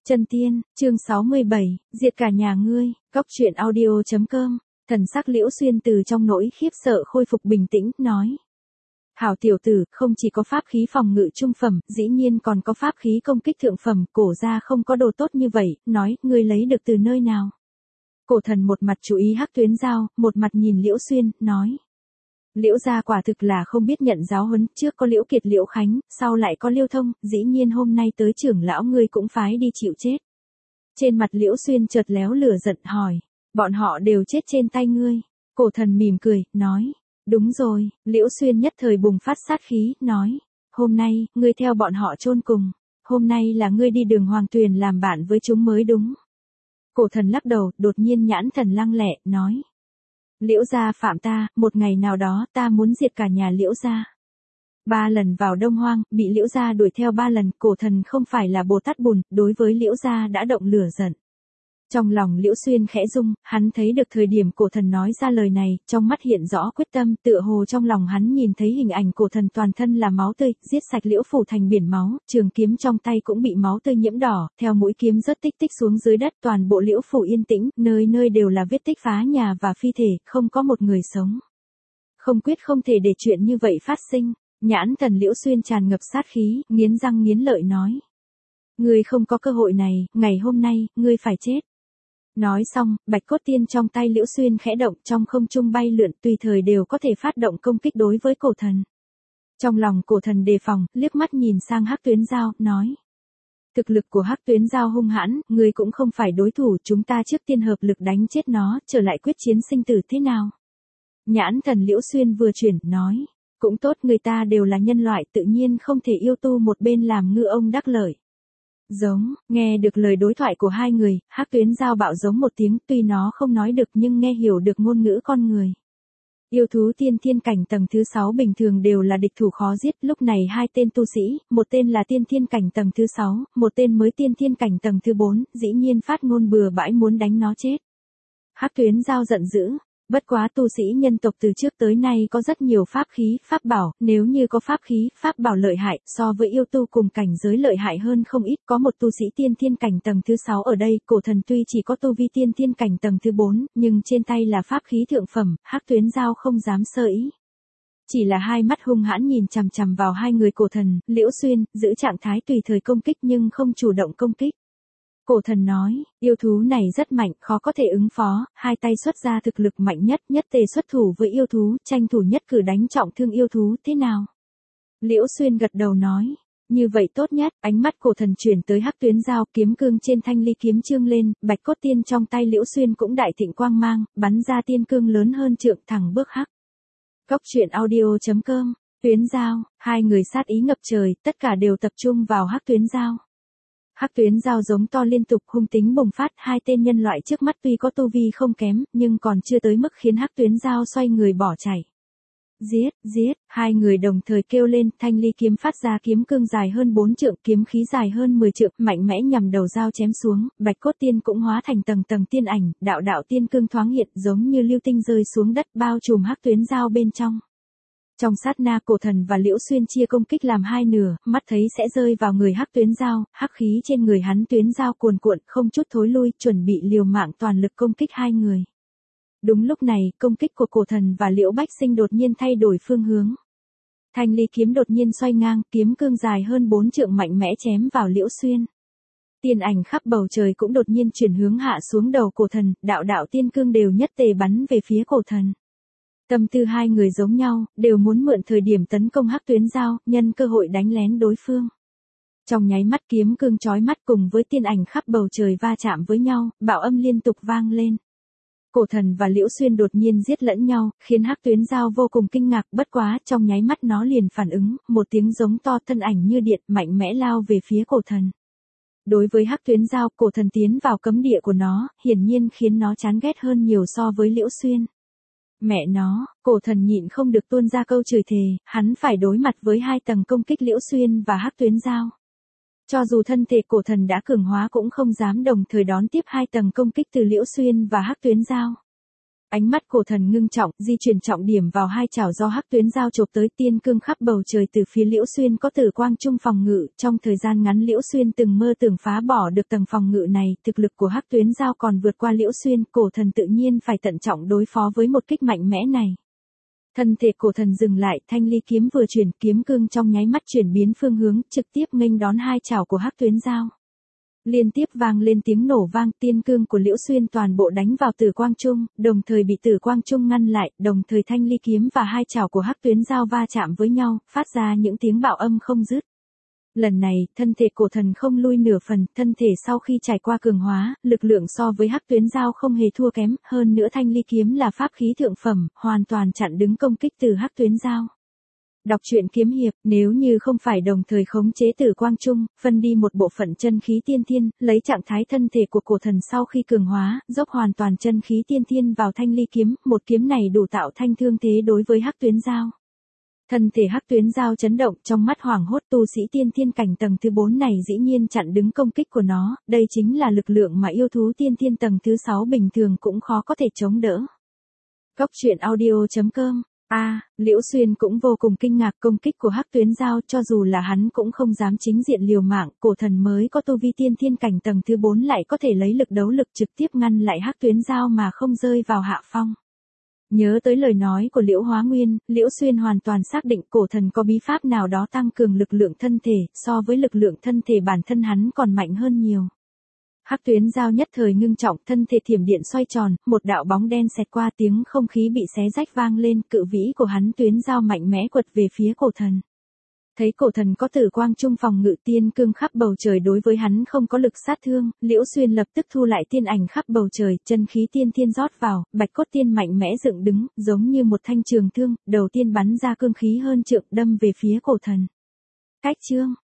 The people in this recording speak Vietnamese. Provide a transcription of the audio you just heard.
Chân tiên, chương 67, diệt cả nhà ngươi, Cóc truyện audio.com. Thần sắc Liễu Xuyên từ trong nỗi khiếp sợ khôi phục bình tĩnh, nói. Hảo tiểu tử, không chỉ có pháp khí phòng ngự trung phẩm, dĩ nhiên còn có pháp khí công kích thượng phẩm, cổ ra không có đồ tốt như vậy, nói, ngươi lấy được từ nơi nào? Cổ thần một mặt chú ý Hắc Tuyến Giao, một mặt nhìn Liễu Xuyên, nói. Liễu gia quả thực là không biết nhận giáo huấn, trước có Liễu Kiệt Liễu Khánh, sau lại có Liêu Thông, dĩ nhiên hôm nay tới trưởng lão ngươi cũng phái đi chịu chết. Trên mặt Liễu Xuyên chợt léo lửa giận hỏi, bọn họ đều chết trên tay ngươi. Cổ thần mỉm cười, nói, đúng rồi. Liễu Xuyên nhất thời bùng phát sát khí, nói, hôm nay, ngươi theo bọn họ chôn cùng, hôm nay là ngươi đi đường Hoàng Tuyền làm bạn với chúng mới đúng. Cổ thần lắc đầu, đột nhiên nhãn thần lăng lệ, nói. Liễu gia phạm ta, một ngày nào đó ta muốn diệt cả nhà Liễu gia. 3 lần vào Đông Hoang, bị Liễu gia đuổi theo 3 lần, cổ thần không phải là Bồ Tát Bùn, đối với Liễu gia đã động lửa giận. Trong lòng Liễu Xuyên khẽ rung, hắn thấy được thời điểm cổ thần nói ra lời này, trong mắt hiện rõ quyết tâm, tựa hồ trong lòng hắn nhìn thấy hình ảnh cổ thần toàn thân là máu tươi, giết sạch Liễu phủ thành biển máu, trường kiếm trong tay cũng bị máu tươi nhiễm đỏ, theo mũi kiếm rớt tích tích xuống dưới đất, toàn bộ Liễu phủ yên tĩnh, nơi nơi đều là vết tích phá nhà và phi thể, không có một người sống. Không quyết không thể để chuyện như vậy phát sinh, nhãn thần Liễu Xuyên tràn ngập sát khí, nghiến răng nghiến lợi nói. Ngươi không có cơ hội này, ngày hôm nay, ngươi phải chết. Nói xong, bạch cốt tiên trong tay Liễu Xuyên khẽ động, trong không trung bay lượn, tùy thời đều có thể phát động công kích đối với cổ thần. Trong lòng cổ thần đề phòng, liếc mắt nhìn sang Hắc Tuyến Giao, nói. Thực lực của Hắc Tuyến Giao hung hãn, ngươi cũng không phải đối thủ, chúng ta trước tiên hợp lực đánh chết nó, trở lại quyết chiến sinh tử thế nào? Nhãn thần Liễu Xuyên vừa chuyển, nói. Cũng tốt, người ta đều là nhân loại, tự nhiên không thể yêu tu một bên làm ngư ông đắc lợi. Giống, nghe được lời đối thoại của hai người, Hắc Tuyến Giao bạo giống một tiếng, tuy nó không nói được nhưng nghe hiểu được ngôn ngữ con người. Yêu thú tiên thiên cảnh tầng thứ 6 bình thường đều là địch thủ khó giết, lúc này hai tên tu sĩ, một tên là tiên thiên cảnh tầng thứ 6, một tên mới tiên thiên cảnh tầng thứ 4, dĩ nhiên phát ngôn bừa bãi muốn đánh nó chết. Hắc Tuyến Giao giận dữ. Bất quá tu sĩ nhân tộc từ trước tới nay có rất nhiều pháp khí, pháp bảo, nếu như có pháp khí, pháp bảo lợi hại, so với yêu tu cùng cảnh giới lợi hại hơn không ít, có một tu sĩ tiên thiên cảnh tầng thứ 6 ở đây, cổ thần tuy chỉ có tu vi tiên thiên cảnh tầng thứ 4, nhưng trên tay là pháp khí thượng phẩm, Hắc Tuyến Giao không dám sơ ý. Chỉ là hai mắt hung hãn nhìn chằm chằm vào hai người cổ thần, Liễu Xuyên, giữ trạng thái tùy thời công kích nhưng không chủ động công kích. Cổ thần nói, yêu thú này rất mạnh, khó có thể ứng phó, hai tay xuất ra thực lực mạnh nhất, nhất tề xuất thủ với yêu thú, tranh thủ nhất cử đánh trọng thương yêu thú, thế nào? Liễu Xuyên gật đầu nói, như vậy tốt nhất, ánh mắt cổ thần chuyển tới Hắc Tuyến Giao, kiếm cương trên thanh ly kiếm trương lên, bạch cốt tiên trong tay Liễu Xuyên cũng đại thịnh quang mang, bắn ra tiên cương lớn hơn trượng thẳng bước Hắc. Cóc truyện audio.com, Tuyến Giao, hai người sát ý ngập trời, tất cả đều tập trung vào Hắc Tuyến Giao. Hắc Tuyến Giao giống to liên tục, hung tính bùng phát, hai tên nhân loại trước mắt tuy có tu vi không kém, nhưng còn chưa tới mức khiến Hắc Tuyến Giao xoay người bỏ chạy. Giết, giết, hai người đồng thời kêu lên, thanh ly kiếm phát ra kiếm cương dài hơn 4 trượng, kiếm khí dài hơn 10 trượng, mạnh mẽ nhằm đầu dao chém xuống, bạch cốt tiên cũng hóa thành tầng tầng tiên ảnh, đạo đạo tiên cương thoáng hiện, giống như lưu tinh rơi xuống đất, bao trùm Hắc Tuyến Giao bên trong. Trong sát na cổ thần và Liễu Xuyên chia công kích làm hai nửa, mắt thấy sẽ rơi vào người Hắc Tuyến Giao, hắc khí trên người hắn Tuyến Giao cuồn cuộn, không chút thối lui, chuẩn bị liều mạng toàn lực công kích hai người. Đúng lúc này, công kích của cổ thần và Liễu Bách Sinh đột nhiên thay đổi phương hướng. Thanh ly kiếm đột nhiên xoay ngang, kiếm cương dài hơn 4 trượng mạnh mẽ chém vào Liễu Xuyên. Tiên ảnh khắp bầu trời cũng đột nhiên chuyển hướng hạ xuống đầu cổ thần, đạo đạo tiên cương đều nhất tề bắn về phía cổ thần. Tâm tư hai người giống nhau, đều muốn mượn thời điểm tấn công Hắc Tuyến Giao, nhân cơ hội đánh lén đối phương. Trong nháy mắt kiếm cương chói mắt cùng với tiên ảnh khắp bầu trời va chạm với nhau, bạo âm liên tục vang lên. Cổ thần và Liễu Xuyên đột nhiên giết lẫn nhau, khiến Hắc Tuyến Giao vô cùng kinh ngạc, bất quá, trong nháy mắt nó liền phản ứng, một tiếng giống to, thân ảnh như điện, mạnh mẽ lao về phía cổ thần. Đối với Hắc Tuyến Giao, cổ thần tiến vào cấm địa của nó, hiển nhiên khiến nó chán ghét hơn nhiều so với Liễu Xuyên. Mẹ nó, cổ thần nhịn không được tuôn ra câu chửi thề, hắn phải đối mặt với hai tầng công kích Liễu Xuyên và Hắc Tuyến Giao. Cho dù thân thể cổ thần đã cường hóa cũng không dám đồng thời đón tiếp hai tầng công kích từ Liễu Xuyên và Hắc Tuyến Giao. Ánh mắt cổ thần ngưng trọng, di chuyển trọng điểm vào hai chảo do hắc tuyến giao chộp tới, tiên cương khắp bầu trời. Từ phía Liễu Xuyên có tử quang trung phòng ngự, trong thời gian ngắn Liễu Xuyên từng mơ tưởng phá bỏ được tầng phòng ngự này, thực lực của hắc tuyến giao còn vượt qua Liễu Xuyên, cổ thần tự nhiên phải tận trọng đối phó với một kích mạnh mẽ này. Thân thể cổ thần dừng lại, thanh ly kiếm vừa chuyển, kiếm cương trong nháy mắt chuyển biến phương hướng, trực tiếp nghênh đón hai chảo của hắc tuyến giao. Liên tiếp vang lên tiếng nổ vang, tiên cương của Liễu Xuyên toàn bộ đánh vào tử quang trung, đồng thời bị tử quang trung ngăn lại, đồng thời thanh ly kiếm và hai chảo của hắc tuyến giao va chạm với nhau, phát ra những tiếng bạo âm không dứt. Lần này, thân thể cổ thần không lui nửa phần, thân thể sau khi trải qua cường hóa, lực lượng so với hắc tuyến giao không hề thua kém, hơn nữa thanh ly kiếm là pháp khí thượng phẩm, hoàn toàn chặn đứng công kích từ hắc tuyến giao. Đọc truyện kiếm hiệp, nếu như không phải đồng thời khống chế tử quang trung, phân đi một bộ phận chân khí tiên thiên, lấy trạng thái thân thể của cổ thần sau khi cường hóa, dốc hoàn toàn chân khí tiên thiên vào thanh ly kiếm, một kiếm này đủ tạo thanh thương thế đối với hắc tuyến giao. Thân thể hắc tuyến giao chấn động, trong mắt hoảng hốt, tu sĩ tiên thiên cảnh tầng thứ 4 này dĩ nhiên chặn đứng công kích của nó, đây chính là lực lượng mà yêu thú tiên thiên tầng thứ 6 bình thường cũng khó có thể chống đỡ. Cốc truyện audio.com. Liễu Xuyên cũng vô cùng kinh ngạc công kích của hắc tuyến giao, cho dù là hắn cũng không dám chính diện liều mạng, cổ thần mới có tu vi tiên thiên cảnh tầng thứ 4 lại có thể lấy lực đấu lực trực tiếp ngăn lại hắc tuyến giao mà không rơi vào hạ phong. Nhớ tới lời nói của Liễu Hóa Nguyên, Liễu Xuyên hoàn toàn xác định cổ thần có bí pháp nào đó tăng cường lực lượng thân thể, so với lực lượng thân thể bản thân hắn còn mạnh hơn nhiều. Hắc tuyến giao nhất thời ngưng trọng, thân thể thiểm điện xoay tròn, một đạo bóng đen xẹt qua, tiếng không khí bị xé rách vang lên, cự vĩ của hắn tuyến giao mạnh mẽ quật về phía cổ thần. Thấy cổ thần có tử quang trung phòng ngự, tiên cương khắp bầu trời đối với hắn không có lực sát thương, Liễu Xuyên lập tức thu lại tiên ảnh khắp bầu trời, chân khí tiên thiên rót vào, bạch cốt tiên mạnh mẽ dựng đứng, giống như một thanh trường thương, đầu tiên bắn ra cương khí hơn trượng đâm về phía cổ thần. Cách chương